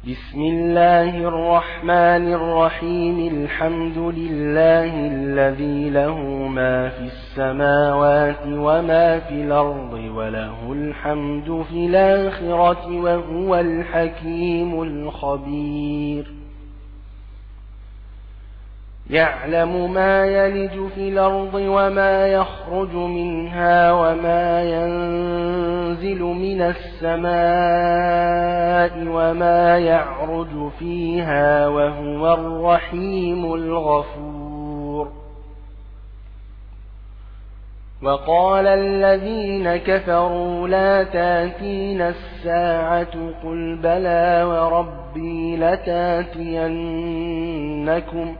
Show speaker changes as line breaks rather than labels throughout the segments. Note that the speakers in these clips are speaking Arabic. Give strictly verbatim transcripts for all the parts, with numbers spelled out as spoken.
بسم الله الرحمن الرحيم. الحمد لله الذي له ما في السماوات وما في الأرض وله الحمد في الآخرة وهو الحكيم الخبير. يعلم ما يلج في الأرض وما يخرج منها وما ينزل من السماء وما يعرج فيها وهو الرحيم الغفور. وقال الذين كفروا لا تأتينا الساعة قل بلى وربي لتأتينكم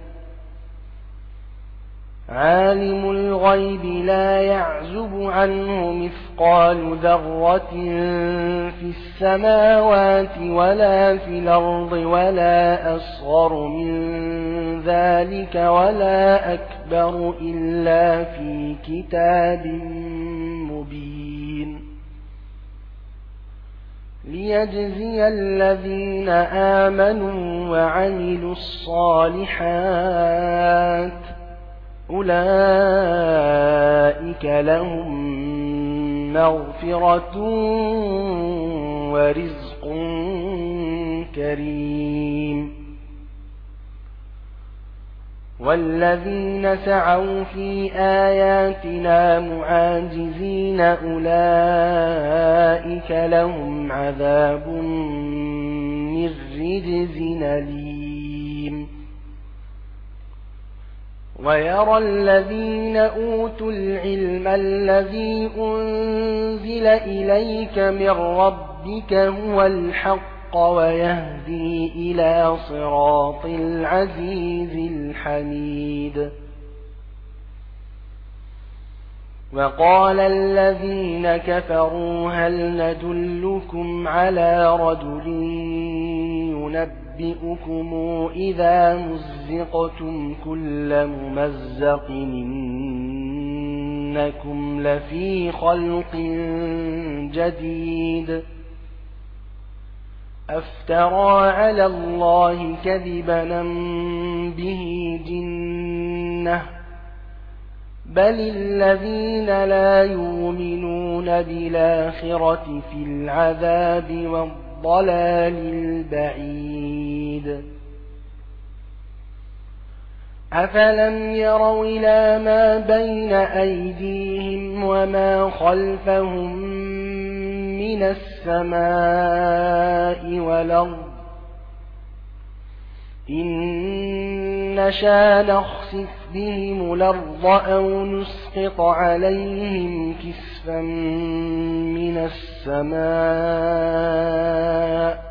عالم الغيب لا يعزب عنه مثقال ذرة في السماوات ولا في الأرض ولا أصغر من ذلك ولا أكبر إلا في كتاب مبين. ليجزي الذين آمنوا وعملوا الصالحات أولئك لهم مغفرة ورزق كريم. والذين سعوا في آياتنا معاجزين أولئك لهم عذاب من رجز أليم. ويرى الذين أوتوا العلم الذي أنزل إليك من ربك هو الحق ويهدي إلى صراط العزيز الحميد. وقال الذين كفروا هل ندلكم على رجل ينبئ ينبئكم إذا مزقتم كل ممزق إنكم لفي خلق جديد أفترى على الله كذبا به جنة بل الذين لا يؤمنون بالآخرة في العذاب والضلال الضلال البعيد. أفلم يروا إلى ما بين أيديهم وما خلفهم من السماء والأرض إن نشأ نخسف بهم الأرض أو نسقط عليهم كسفا من السماء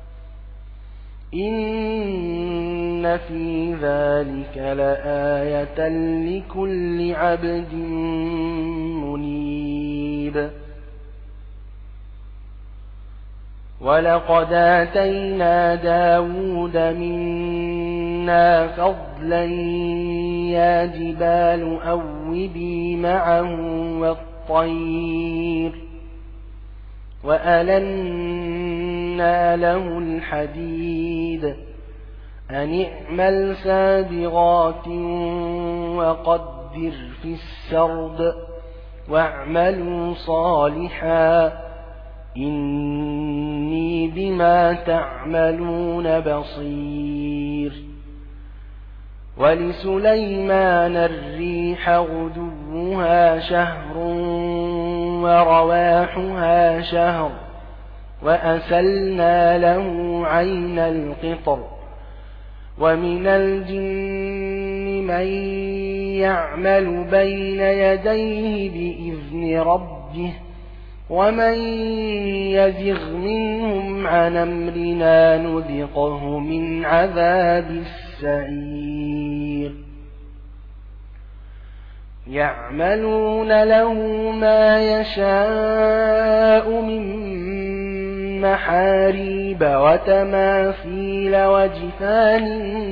إن في ذلك لآية لكل عبد منيب. ولقد آتينا داود منا فضلا يا جبال أوبي معه والطير وألنا له الحديد أن اعمل سابغات وقدر في السرد واعملوا صالحا إني بما تعملون بصير. ولسليمان الريح غدوها شهر ورواحها شهر وأسلنا له عين القطر ومن الجن من يعمل بين يديه بإذن ربه ومن يزغ منهم عن أمرنا نذقه من عذاب السعير. يعملون له ما يشاء من محاريب وتماثيل وجفان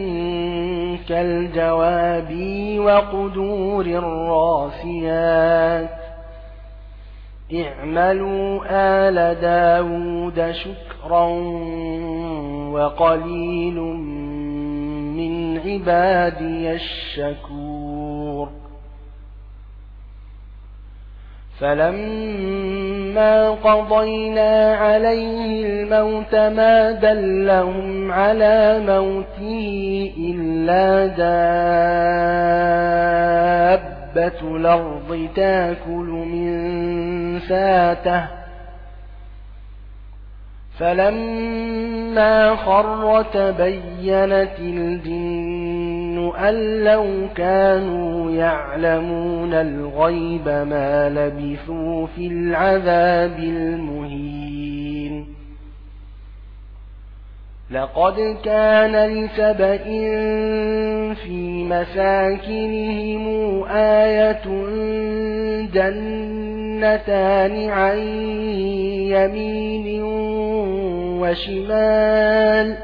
كالجواب وقدور الراسيات اعملوا آل داود شكرا وقليل من عبادي الشكور فلما قضينا عليه الموت ما دلهم على موته إلا دابة الأرض تأكل من ساته فلما خر تبينت الجن أن لو كانوا يعلمون الغيب ما لبثوا في العذاب المهين لقد كان لسبإ في مساكنهم آية جنتان عن يمين وشمال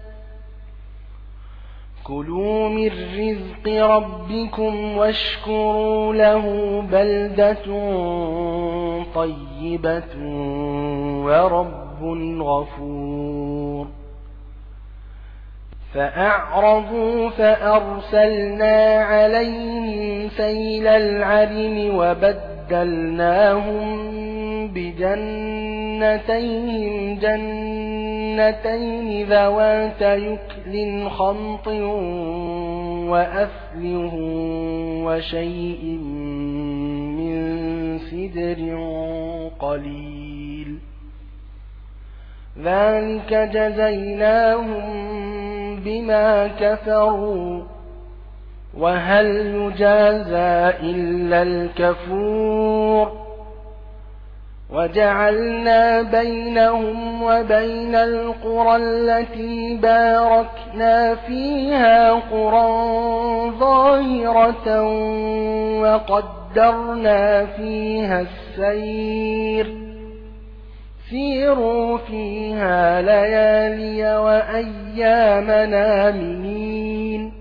كلوا من رزق ربكم واشكروا له بلدة طيبة ورب غفور فأعرضوا فأرسلنا عليهم سيل العرم وبدلناهم بجنتين جنتين ذوات يكل خمط وأثل وشيء من سدر قليل ذلك جزيناهم بما كفروا وهل يجازى إلا الكفور وجعلنا بينهم وبين القرى التي باركنا فيها قرى ظاهرة وقدرنا فيها السير سيروا فيها ليالي وأيام آمنين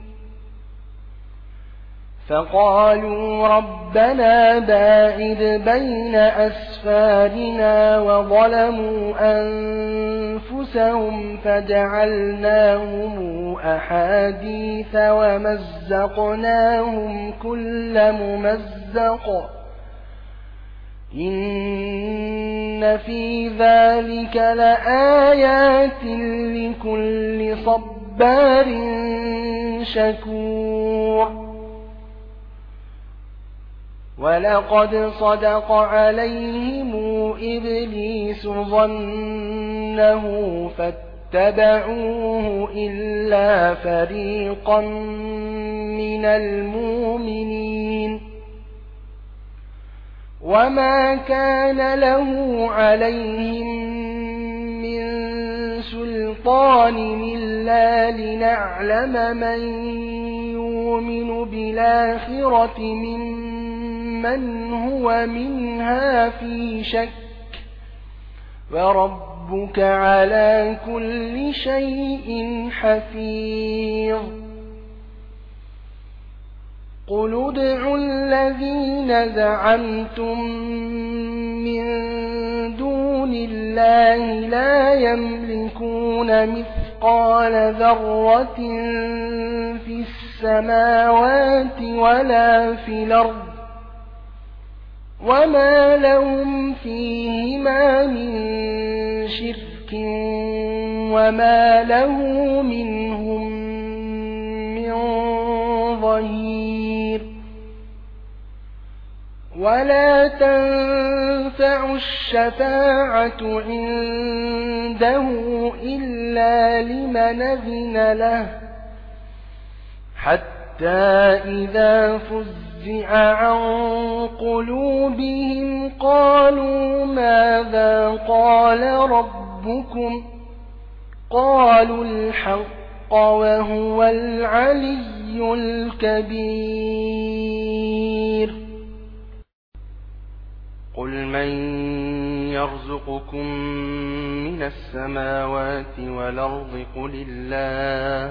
فقالوا ربنا باعد بين أسفارنا وظلموا أنفسهم فجعلناهم أحاديث ومزقناهم كل ممزق إن في ذلك لآيات لكل صبار شكور ولقد صدق عليهم إبليس ظنه فاتبعوه إلا فريقا من المؤمنين وما كان له عليهم من سلطان إلا لنعلم من يؤمن بالآخرة ممن هو منها في شك وربك على كل شيء حفيظ قل ادعوا الذين زعمتم من دون الله لا يملكون مثقال ذرة في السماوات ولا في الأرض وما لهم فيهما من شرك وما له منهم من ظهير ولا تنفع الشفاعة عنده إلا لمن أذن له حتى إذا فزع عن قلوبهم قالوا ماذا قال ربكم قالوا الحق وهو العلي الكبير قل من يرزقكم من السماوات والأرض قل الله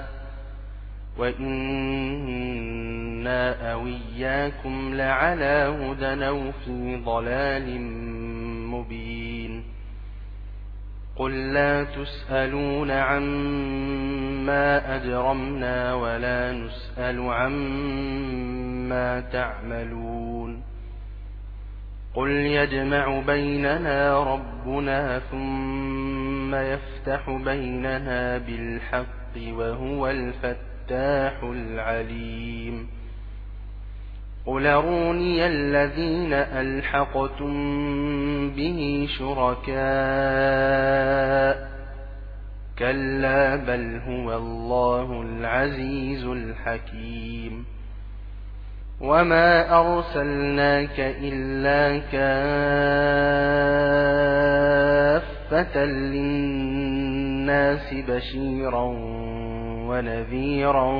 وإنا أو إياكم لعلى هدى أو في ضلال مبين قل لا تسألون عما أجرمنا ولا نسأل عما تعملون قل يجمع بيننا ربنا ثم يفتح بيننا بالحق وهو الفتاح العليم قل أروني الذين ألحقتم به شركاء كلا بل هو الله العزيز الحكيم وما أرسلناك إلا كافة للناس بشيرا ونذيرا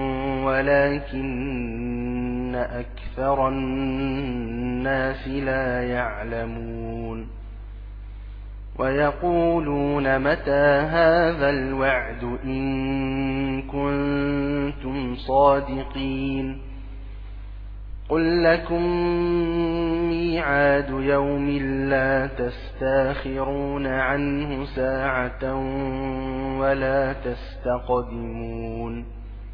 ولكن أكثر الناس لا يعلمون ويقولون متى هذا الوعد إن كنتم صادقين قل لكم ميعاد يوم لا تستاخرون عنه ساعة ولا تستقدمون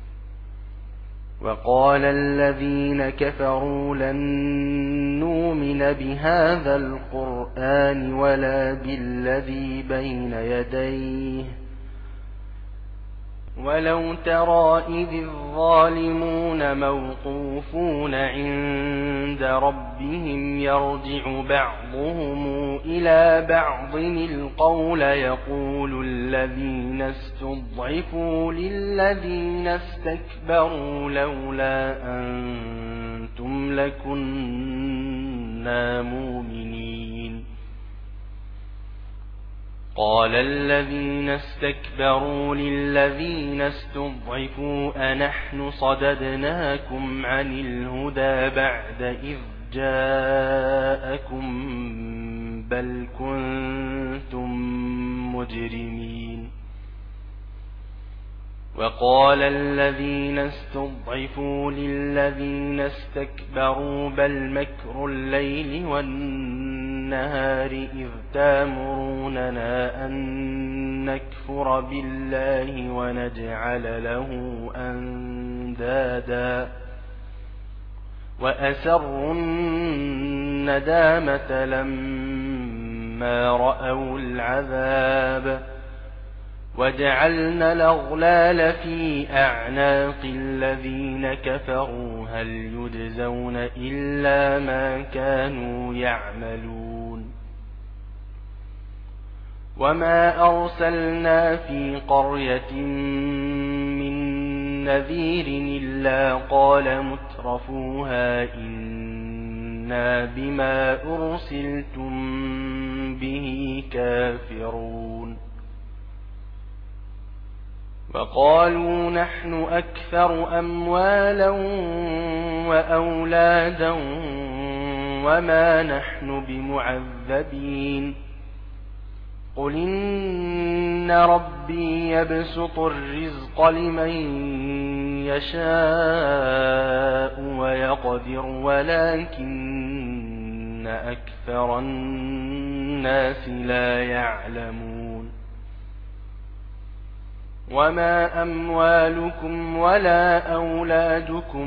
وقال الذين كفروا لن نؤمن بهذا القرآن ولا بالذي بين يديه ولو ترى إذ الظالمون موقوفون عند ربهم يرجع بعضهم إلى بعض القول يقول الذين استضعفوا للذين استكبروا لولا أنتم لكنا مؤمنين قال الذين استكبروا للذين استضعفوا أنحن صددناكم عن الهدى بعد إذ جاءكم بل كنتم مجرمين وقال الذين استضعفوا للذين استكبروا بل مكر الليل والنهار إذ تامروننا أن نكفر بالله ونجعل له أندادا وأسروا الندامة لما رأوا العذاب وجعلنا الأغلال في أعناق الذين كفروا هل يجزون إلا ما كانوا يعملون وما أرسلنا في قرية من نذير إلا قال مترفوها إنا بما أرسلتم به كافرون وقالوا نحن أكثر أموالا وأولادا وما نحن بمعذبين قل إن ربي يبسط الرزق لمن يشاء ويقدر ولكن أكثر الناس لا يعلمون وما أموالكم ولا أولادكم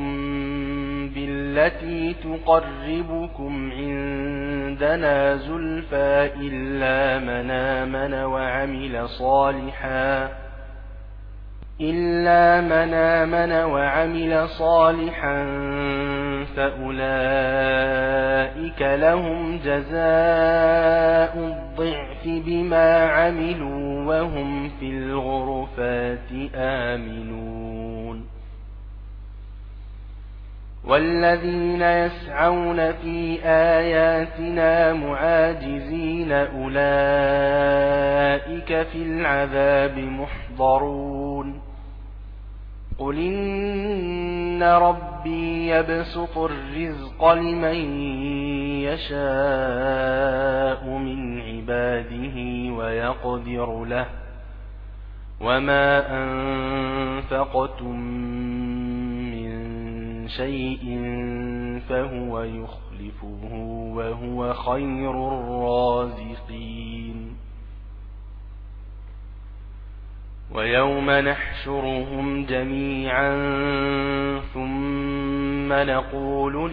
بالتي تقربكم عندنا زلفى إلا من آمن وعمل صالحا إلا من آمن وعمل صالحا فأولئك لهم جزاء الضعف بما عملوا وهم في الغرفات آمنون والذين يسعون في آياتنا معاجزين أولئك في العذاب محضرون قل إن ربي يبسط الرزق لمن يشاء من عباده ويقدر له وما أنفقتم من شيء فهو يخلفه وهو خير الرازقين ويوم نحشرهم جميعا ثم نقول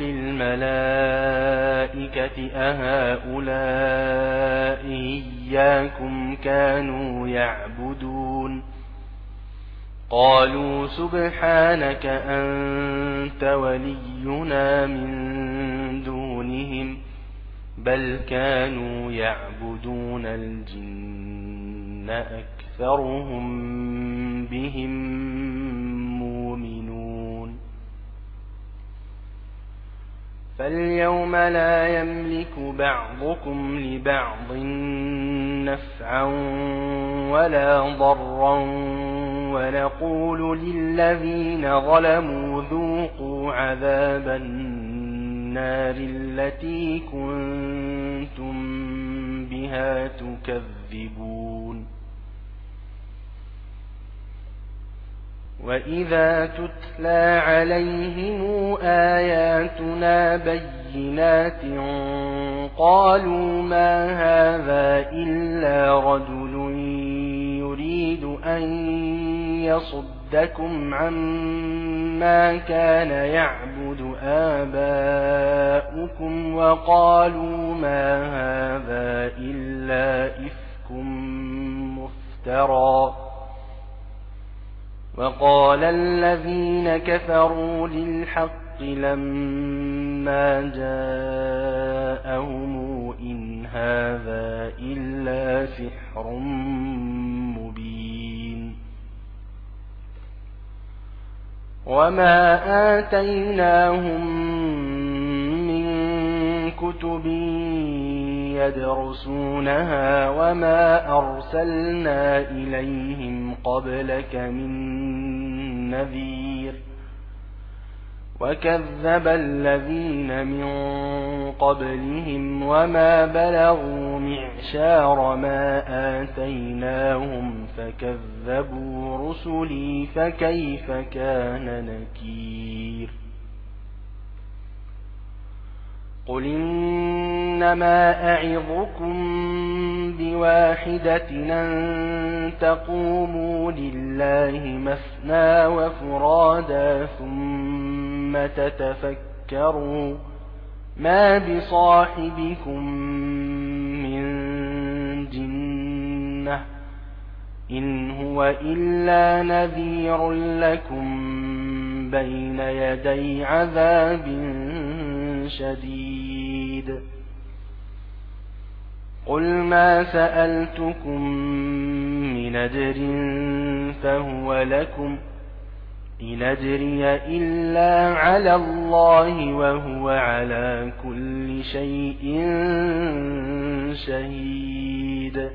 للملائكة أهؤلاء إياكم كانوا يعبدون قالوا سبحانك أنت ولينا من دونهم بل كانوا يعبدون الجن أكثرهم بهم مؤمنون فاليوم لا يملك بعضكم لبعض نفعا ولا ضرا ونقول للذين ظلموا ذوقوا عذاب النار التي كنتم بها تكذبون وإذا تتلى عليهم آياتنا بينات قالوا ما هذا إلا رجل يريد أن يصدكم عما كان يعبد آباؤكم وقالوا ما هذا إلا إفك مفترى وقال الذين كفروا للحق لما جاءهم إن هذا إلا سحر مبين وما آتيناهم من كتب يدرسونها وما أرسلنا إليهم قبلك من نذير وكذب الذين من قبلهم وما بلغوا معشار ما آتيناهم فكذبوا رسلي فكيف كان نكير قل إنما أعظكم بواحدة أن تقوموا لله مثنى وفرادا ثم تتفكروا ما بصاحبكم من جنة إن هو إلا نذير لكم بين يدي عذاب شديد قل ما سألتكم من أجر فهو لكم إن أجري إلا على الله وهو على كل شيء شهيد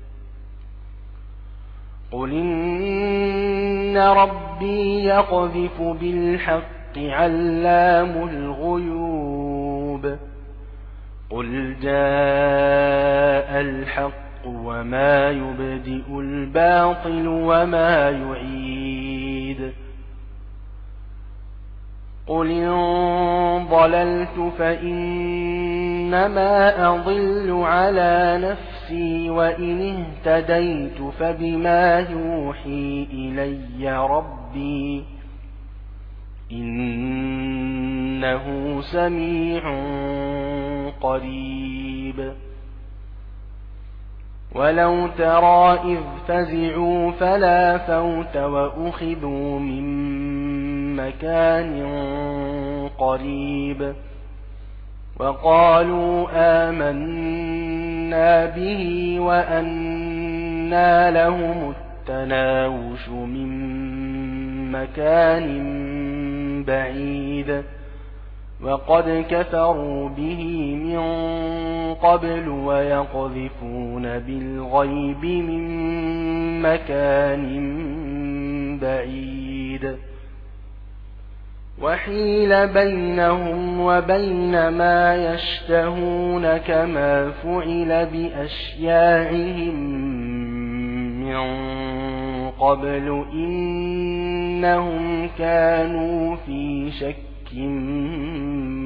قل إن ربي يقذف بالحق علام الغيوب قل جاء الحق وما يبدئ الباطل وما يعيد قل إن ضللت فإنما أضل على نفسي وإن اهتديت فبما يوحي إلي ربي إنه سميع قريب ولو ترى إذ فزعوا فلا فوت وأخذوا من مكان قريب وقالوا آمنا به وأنى لهم التناوش من مكان بعيد وقد كفروا به من قبل ويقذفون بالغيب من مكان بعيد وحيل بينهم وبين ما يشتهون كما فعل بأشياعهم من قبل إنهم كانوا في شك